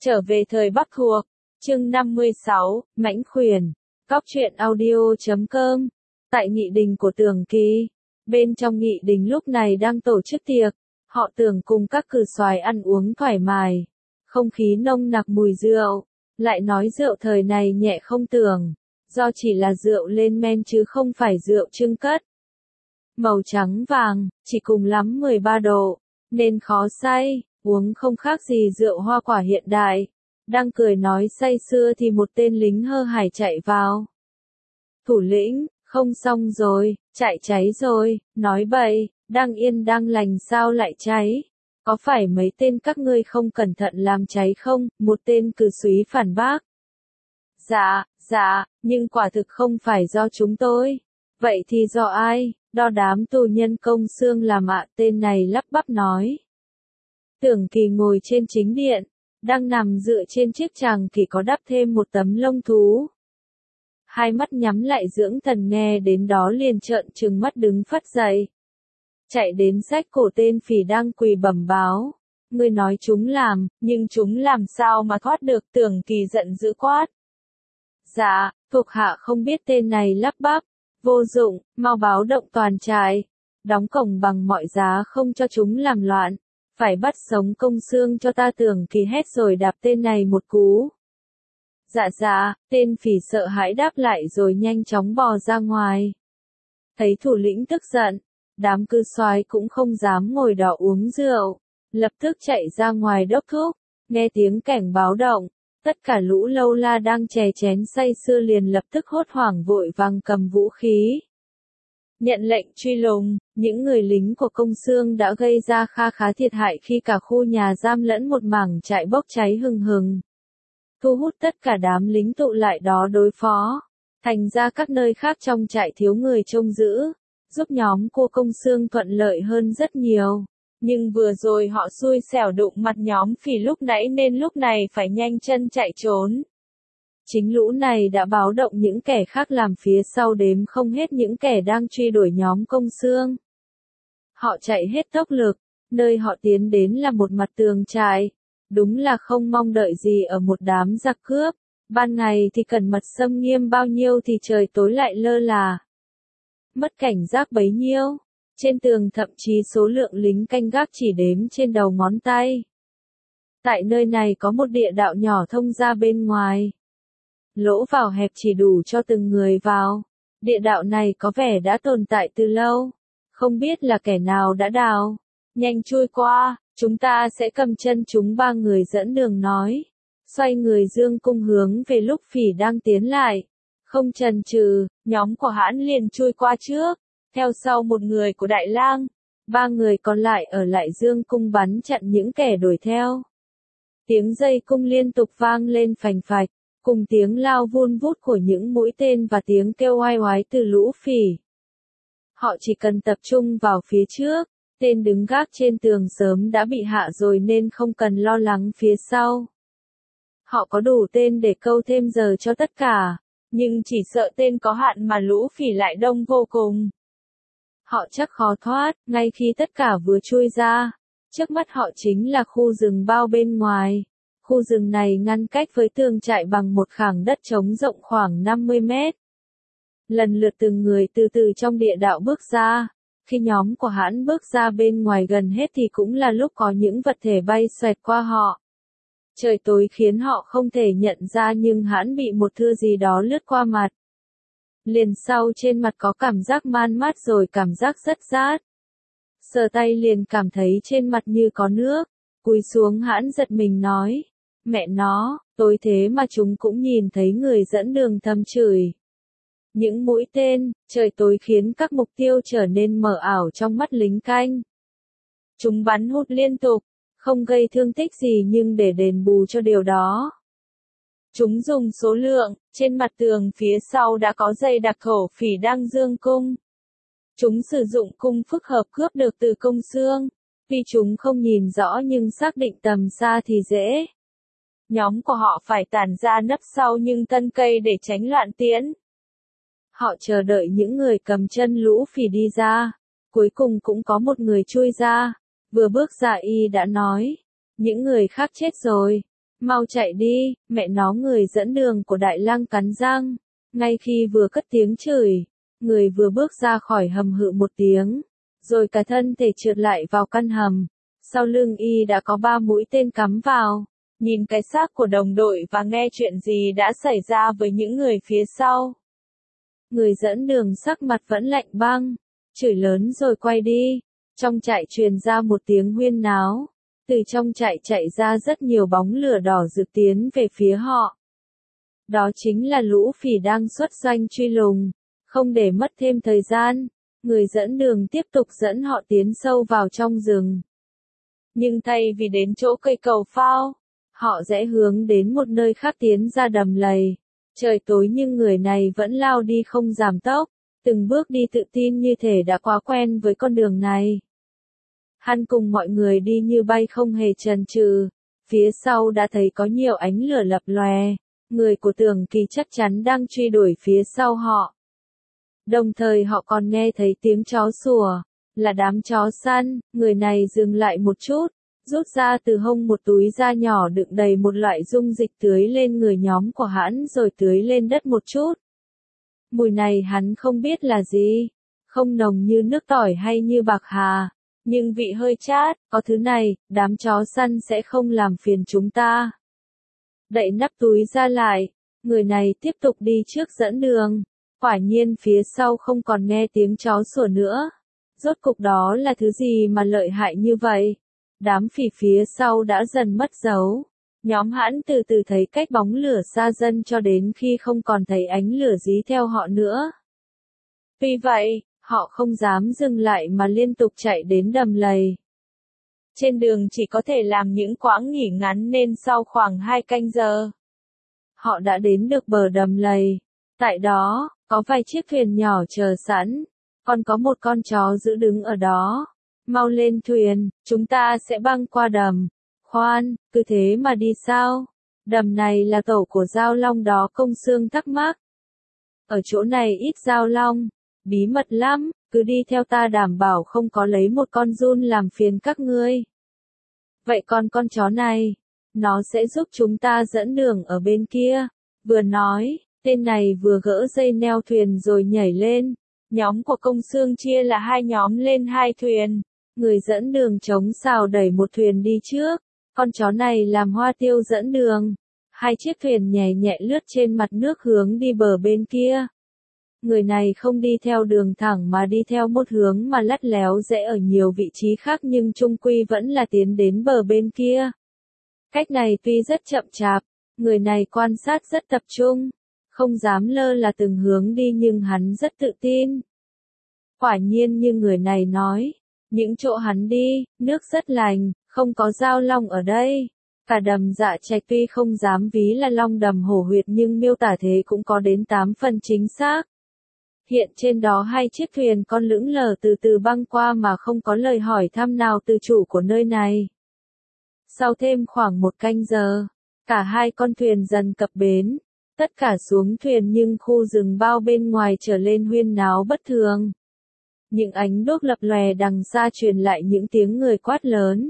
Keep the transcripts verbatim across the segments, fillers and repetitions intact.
Trở về thời Bắc thuộc, chương năm mươi sáu, Mãnh Khuyển, Cóc truyện audio chấm com. Tại nghị đình của Tưởng Kỳ, bên trong nghị đình lúc này đang tổ chức tiệc, họ Tưởng cùng các cử soái ăn uống thoải mái, không khí nồng nặc mùi rượu, lại nói rượu thời này nhẹ không tưởng, do chỉ là rượu lên men chứ không phải rượu trưng cất. Màu trắng vàng, chỉ cùng lắm mười ba độ, nên khó say, uống không khác gì rượu hoa quả hiện đại. Đang cười nói say sưa thì một tên lính hơ hải chạy vào. Thủ lĩnh, không xong rồi, chạy cháy rồi, nói bậy, đang yên đang lành sao lại cháy? Có phải mấy tên các ngươi không cẩn thận làm cháy không? Một tên cử súy phản bác. Dạ, dạ, nhưng quả thực không phải do chúng tôi. Vậy thì do ai? Đo đám tù nhân công xương làm ạ, tên này lắp bắp nói. Tưởng Kỳ ngồi trên chính điện, đang nằm dựa trên chiếc tràng kỳ có đắp thêm một tấm lông thú. Hai mắt nhắm lại dưỡng thần, nghe đến đó liền trợn trừng mắt đứng phắt dậy. Chạy đến xách cổ tên phỉ đang quỳ bẩm báo. Ngươi nói chúng làm, nhưng chúng làm sao mà thoát được? Tưởng Kỳ giận dữ quát. Dạ, thuộc hạ không biết, tên này lắp bắp. Vô dụng, mau báo động toàn trại. Đóng cổng bằng mọi giá không cho chúng làm loạn. Phải bắt sống công xương cho ta. Tưởng Kỳ hét rồi đạp tên này một cú. Dạ dạ, tên phỉ sợ hãi đáp lại rồi nhanh chóng bò ra ngoài. Thấy thủ lĩnh tức giận, đám cư soái cũng không dám ngồi đó uống rượu, lập tức chạy ra ngoài đốc thúc. Nghe tiếng cảnh báo động, tất cả lũ lâu la đang chè chén say sưa liền lập tức hốt hoảng vội vàng cầm vũ khí. Nhận lệnh truy lùng, những người lính của công xương đã gây ra kha khá thiệt hại khi cả khu nhà giam lẫn một mảng trại bốc cháy hừng hừng. Thu hút tất cả đám lính tụ lại đó đối phó. Thành ra các nơi khác trong trại thiếu người trông giữ, giúp nhóm cô công xương thuận lợi hơn rất nhiều. Nhưng vừa rồi họ xui xẻo đụng mặt nhóm phỉ lúc nãy nên lúc này phải nhanh chân chạy trốn. Chính lũ này đã báo động những kẻ khác làm phía sau đếm không hết những kẻ đang truy đuổi nhóm công xương. Họ chạy hết tốc lực, nơi họ tiến đến là một mặt tường trại. Đúng là không mong đợi gì ở một đám giặc cướp. Ban ngày thì cẩn mật xâm nghiêm bao nhiêu thì trời tối lại lơ là. Mất cảnh giác bấy nhiêu. Trên tường thậm chí số lượng lính canh gác chỉ đếm trên đầu ngón tay. Tại nơi này có một địa đạo nhỏ thông ra bên ngoài. Lỗ vào hẹp chỉ đủ cho từng người vào. Địa đạo này có vẻ đã tồn tại từ lâu. Không biết là kẻ nào đã đào. Nhanh chui qua, chúng ta sẽ cầm chân chúng. Ba người dẫn đường nói. Xoay người dương cung hướng về lúc phỉ đang tiến lại. Không chần chừ, nhóm của hãn liền chui qua trước. Theo sau một người của Đại Lang. Ba người còn lại ở lại dương cung bắn chặn những kẻ đuổi theo. Tiếng dây cung liên tục vang lên phành phạch. Cùng tiếng lao vun vút của những mũi tên và tiếng kêu oai oái từ lũ phỉ. Họ chỉ cần tập trung vào phía trước, tên đứng gác trên tường sớm đã bị hạ rồi nên không cần lo lắng phía sau. Họ có đủ tên để câu thêm giờ cho tất cả, nhưng chỉ sợ tên có hạn mà lũ phỉ lại đông vô cùng. Họ chắc khó thoát, ngay khi tất cả vừa chui ra, trước mắt họ chính là khu rừng bao bên ngoài. Khu rừng này ngăn cách với tường trại bằng một khoảng đất trống rộng khoảng năm mươi mét. Lần lượt từng người từ từ trong địa đạo bước ra. Khi nhóm của hãn bước ra bên ngoài gần hết thì cũng là lúc có những vật thể bay xoẹt qua họ. Trời tối khiến họ không thể nhận ra nhưng hãn bị một thứ gì đó lướt qua mặt. Liền sau trên mặt có cảm giác man mát rồi cảm giác rất rát. Sờ tay liền cảm thấy trên mặt như có nước. Cúi xuống hãn giật mình nói. Mẹ nó, tối thế mà chúng cũng nhìn thấy người dẫn đường, thầm chửi. Những mũi tên, trời tối khiến các mục tiêu trở nên mờ ảo trong mắt lính canh. Chúng bắn hút liên tục, không gây thương tích gì nhưng để đền bù cho điều đó. Chúng dùng số lượng, trên mặt tường phía sau đã có dây đặc thổ phỉ đang dương cung. Chúng sử dụng cung phức hợp cướp được từ công xương. Vì chúng không nhìn rõ nhưng xác định tầm xa thì dễ. Nhóm của họ phải tản ra nấp sau những thân cây để tránh loạn tiễn. Họ chờ đợi những người cầm chân lũ phỉ đi ra. Cuối cùng cũng có một người chui ra. Vừa bước ra y đã nói. Những người khác chết rồi. Mau chạy đi, mẹ nó, người dẫn đường của Đại Lang cắn răng. Ngay khi vừa cất tiếng chửi, người vừa bước ra khỏi hầm hự một tiếng, rồi cả thân thể trượt lại vào căn hầm. Sau lưng y đã có ba mũi tên cắm vào. Nhìn cái xác của đồng đội và nghe chuyện gì đã xảy ra với những người phía sau. Người dẫn đường sắc mặt vẫn lạnh băng, chửi lớn rồi quay đi. Trong trại truyền ra một tiếng huyên náo. Từ trong trại chạy ra rất nhiều bóng lửa đỏ rực tiến về phía họ. Đó chính là lũ phỉ đang xuất doanh truy lùng. Không để mất thêm thời gian, người dẫn đường tiếp tục dẫn họ tiến sâu vào trong rừng. Nhưng thay vì đến chỗ cây cầu phao, họ rẽ hướng đến một nơi khác tiến ra đầm lầy. Trời tối nhưng người này vẫn lao đi không giảm tốc, từng bước đi tự tin như thể đã quá quen với con đường này. Hắn cùng mọi người đi như bay không hề chần chừ, phía sau đã thấy có nhiều ánh lửa lập lòe, người của Tưởng Kỳ chắc chắn đang truy đuổi phía sau họ. Đồng thời họ còn nghe thấy tiếng chó sủa, là đám chó săn. Người này dừng lại một chút, rút ra từ hông một túi da nhỏ đựng đầy một loại dung dịch tưới lên người nhóm của hắn rồi tưới lên đất một chút. Mùi này hắn không biết là gì, không nồng như nước tỏi hay như bạc hà, nhưng vị hơi chát. Có thứ này, đám chó săn sẽ không làm phiền chúng ta. Đậy nắp túi ra lại, người này tiếp tục đi trước dẫn đường. Quả nhiên phía sau không còn nghe tiếng chó sủa nữa. Rốt cục đó là thứ gì mà lợi hại như vậy? Đám phỉ phía sau đã dần mất dấu. Nhóm hắn từ từ thấy cách bóng lửa xa dần cho đến khi không còn thấy ánh lửa dí theo họ nữa. Vì vậy, họ không dám dừng lại mà liên tục chạy đến đầm lầy. Trên đường chỉ có thể làm những quãng nghỉ ngắn nên sau khoảng hai canh giờ, họ đã đến được bờ đầm lầy. Tại đó, có vài chiếc thuyền nhỏ chờ sẵn, còn có một con chó giữ đứng ở đó. Mau lên thuyền, chúng ta sẽ băng qua đầm. Khoan, cứ thế mà đi sao? Đầm này là tổ của Giao Long đó, Công Xương thắc mắc. Ở chỗ này ít Giao Long, bí mật lắm, cứ đi theo ta đảm bảo không có lấy một con giun làm phiền các ngươi. Vậy còn con chó này, nó sẽ giúp chúng ta dẫn đường ở bên kia. Vừa nói, tên này vừa gỡ dây neo thuyền rồi nhảy lên. Nhóm của Công Xương chia là hai nhóm lên hai thuyền. Người dẫn đường chống sào đẩy một thuyền đi trước. Con chó này làm hoa tiêu dẫn đường. Hai chiếc thuyền nhẹ nhẹ lướt trên mặt nước hướng đi bờ bên kia. Người này không đi theo đường thẳng mà đi theo một hướng mà lắt léo rẽ ở nhiều vị trí khác nhưng chung quy vẫn là tiến đến bờ bên kia. Cách này tuy rất chậm chạp, người này quan sát rất tập trung, không dám lơ là từng hướng đi nhưng hắn rất tự tin. Quả nhiên như người này nói, những chỗ hắn đi, nước rất lành, không có Giao Long ở đây. Cả đầm Dạ Trạch tuy không dám ví là long đầm hổ huyệt nhưng miêu tả thế cũng có đến tám phần chính xác. Hiện trên đó hai chiếc thuyền con lững lờ từ từ băng qua mà không có lời hỏi thăm nào từ chủ của nơi này. Sau thêm khoảng một canh giờ, cả hai con thuyền dần cập bến. Tất cả xuống thuyền nhưng khu rừng bao bên ngoài trở lên huyên náo bất thường. Những ánh đuốc lập lòe đằng xa truyền lại những tiếng người quát lớn.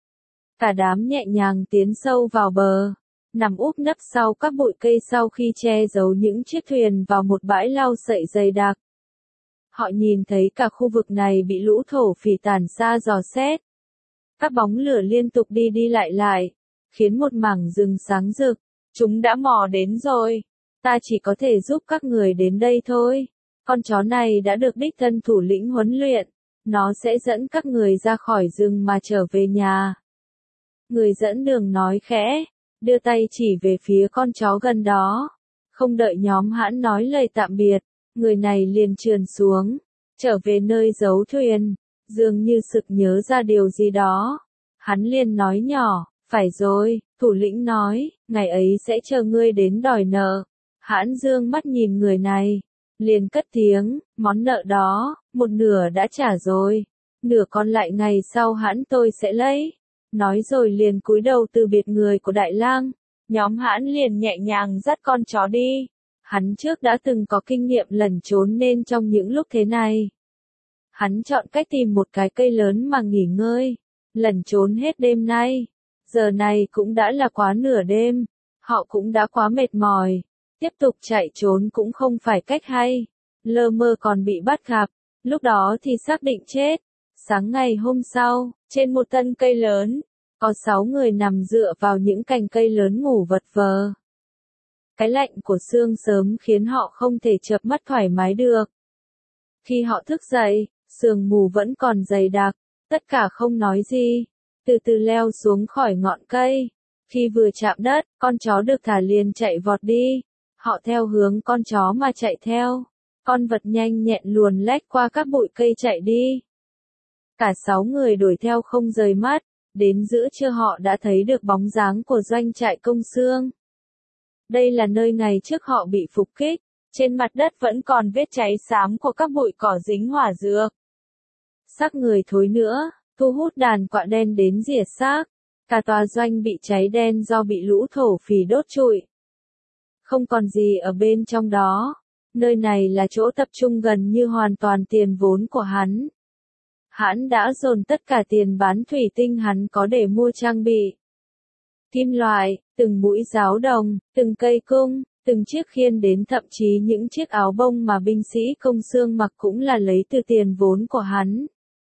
Cả đám nhẹ nhàng tiến sâu vào bờ, nằm úp nấp sau các bụi cây sau khi che giấu những chiếc thuyền vào một bãi lau sậy dày đặc. Họ nhìn thấy cả khu vực này bị lũ thổ phỉ tàn xa dò xét. Các bóng lửa liên tục đi đi lại lại, khiến một mảng rừng sáng rực. Chúng đã mò đến rồi. Ta chỉ có thể giúp các người đến đây thôi. Con chó này đã được đích thân thủ lĩnh huấn luyện. Nó sẽ dẫn các người ra khỏi rừng mà trở về nhà. Người dẫn đường nói khẽ, đưa tay chỉ về phía con chó gần đó. Không đợi nhóm hãn nói lời tạm biệt, người này liền trườn xuống, trở về nơi giấu thuyền, dường như sực nhớ ra điều gì đó. Hắn liền nói nhỏ, phải rồi, thủ lĩnh nói, ngày ấy sẽ chờ ngươi đến đòi nợ. Hãn dương mắt nhìn người này, liền cất tiếng, món nợ đó, một nửa đã trả rồi, nửa còn lại ngày sau hãn tôi sẽ lấy. Nói rồi liền cúi đầu từ biệt người của Đại Lang. Nhóm hãn liền nhẹ nhàng dắt con chó đi. Hắn trước đã từng có kinh nghiệm lẩn trốn nên trong những lúc thế này, hắn chọn cách tìm một cái cây lớn mà nghỉ ngơi, lẩn trốn hết đêm nay. Giờ này cũng đã là quá nửa đêm, họ cũng đã quá mệt mỏi, tiếp tục chạy trốn cũng không phải cách hay, lơ mơ còn bị bắt gặp, lúc đó thì xác định chết. Sáng ngày hôm sau, trên một thân cây lớn, có sáu người nằm dựa vào những cành cây lớn ngủ vật vờ. Cái lạnh của sương sớm khiến họ không thể chợp mắt thoải mái được. Khi họ thức dậy, sương mù vẫn còn dày đặc, tất cả không nói gì, từ từ leo xuống khỏi ngọn cây. Khi vừa chạm đất, con chó được thả liền chạy vọt đi. Họ theo hướng con chó mà chạy theo. Con vật nhanh nhẹn luồn lách qua các bụi cây chạy đi. Cả sáu người đuổi theo không rời mắt, đến giữa trưa họ đã thấy được bóng dáng của doanh trại Công Xương. Đây là nơi ngày trước họ bị phục kích, trên mặt đất vẫn còn vết cháy xám của các bụi cỏ dính hỏa dược. Xác người thối nữa, thu hút đàn quạ đen đến rỉa xác, cả tòa doanh bị cháy đen do bị lũ thổ phỉ đốt trụi. Không còn gì ở bên trong đó, nơi này là chỗ tập trung gần như hoàn toàn tiền vốn của hắn. Hắn đã dồn tất cả tiền bán thủy tinh hắn có để mua trang bị. Kim loại, từng mũi giáo đồng, từng cây cung, từng chiếc khiên đến thậm chí những chiếc áo bông mà binh sĩ Công Xương mặc cũng là lấy từ tiền vốn của hắn.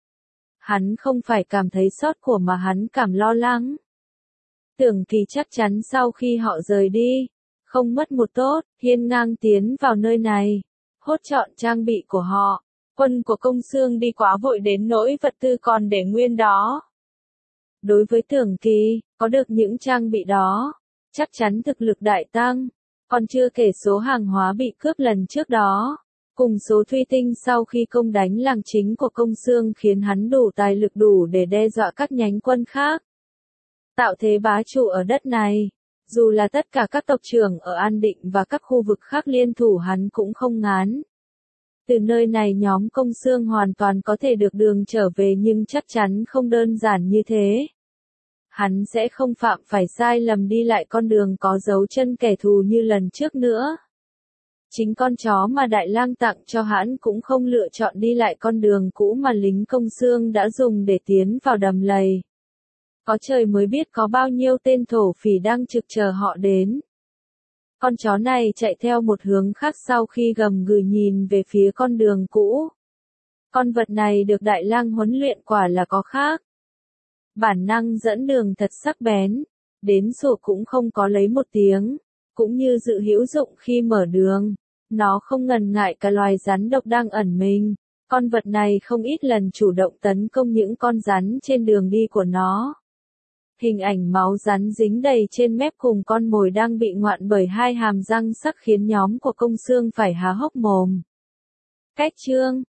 Hắn không phải cảm thấy xót của mà hắn cảm lo lắng. Tưởng Kỳ chắc chắn sau khi họ rời đi, không mất một tốt, hiên ngang tiến vào nơi này, hốt trọn trang bị của họ. Quân của Công Xương đi quá vội đến nỗi vật tư còn để nguyên đó. Đối với Tưởng Kỳ, có được những trang bị đó, chắc chắn thực lực đại tăng, còn chưa kể số hàng hóa bị cướp lần trước đó, cùng số thủy tinh sau khi công đánh làng chính của Công Xương khiến hắn đủ tài lực đủ để đe dọa các nhánh quân khác. Tạo thế bá chủ ở đất này, dù là tất cả các tộc trưởng ở An Định và các khu vực khác liên thủ hắn cũng không ngán. Từ nơi này nhóm Công Xương hoàn toàn có thể được đường trở về nhưng chắc chắn không đơn giản như thế. Hắn sẽ không phạm phải sai lầm đi lại con đường có dấu chân kẻ thù như lần trước nữa. Chính con chó mà Đại Lang tặng cho hắn cũng không lựa chọn đi lại con đường cũ mà lính Công Xương đã dùng để tiến vào đầm lầy. Có trời mới biết có bao nhiêu tên thổ phỉ đang trực chờ họ đến. Con chó này chạy theo một hướng khác sau khi gầm gừ nhìn về phía con đường cũ. Con vật này được Đại Lang huấn luyện quả là có khác. Bản năng dẫn đường thật sắc bén, đến sủa cũng không có lấy một tiếng, cũng như dự hữu dụng khi mở đường. Nó không ngần ngại cả loài rắn độc đang ẩn mình. Con vật này không ít lần chủ động tấn công những con rắn trên đường đi của nó. Hình ảnh máu rắn dính đầy trên mép cùng con mồi đang bị ngoạn bởi hai hàm răng sắc khiến nhóm của Công Xương phải há hốc mồm. Cách chương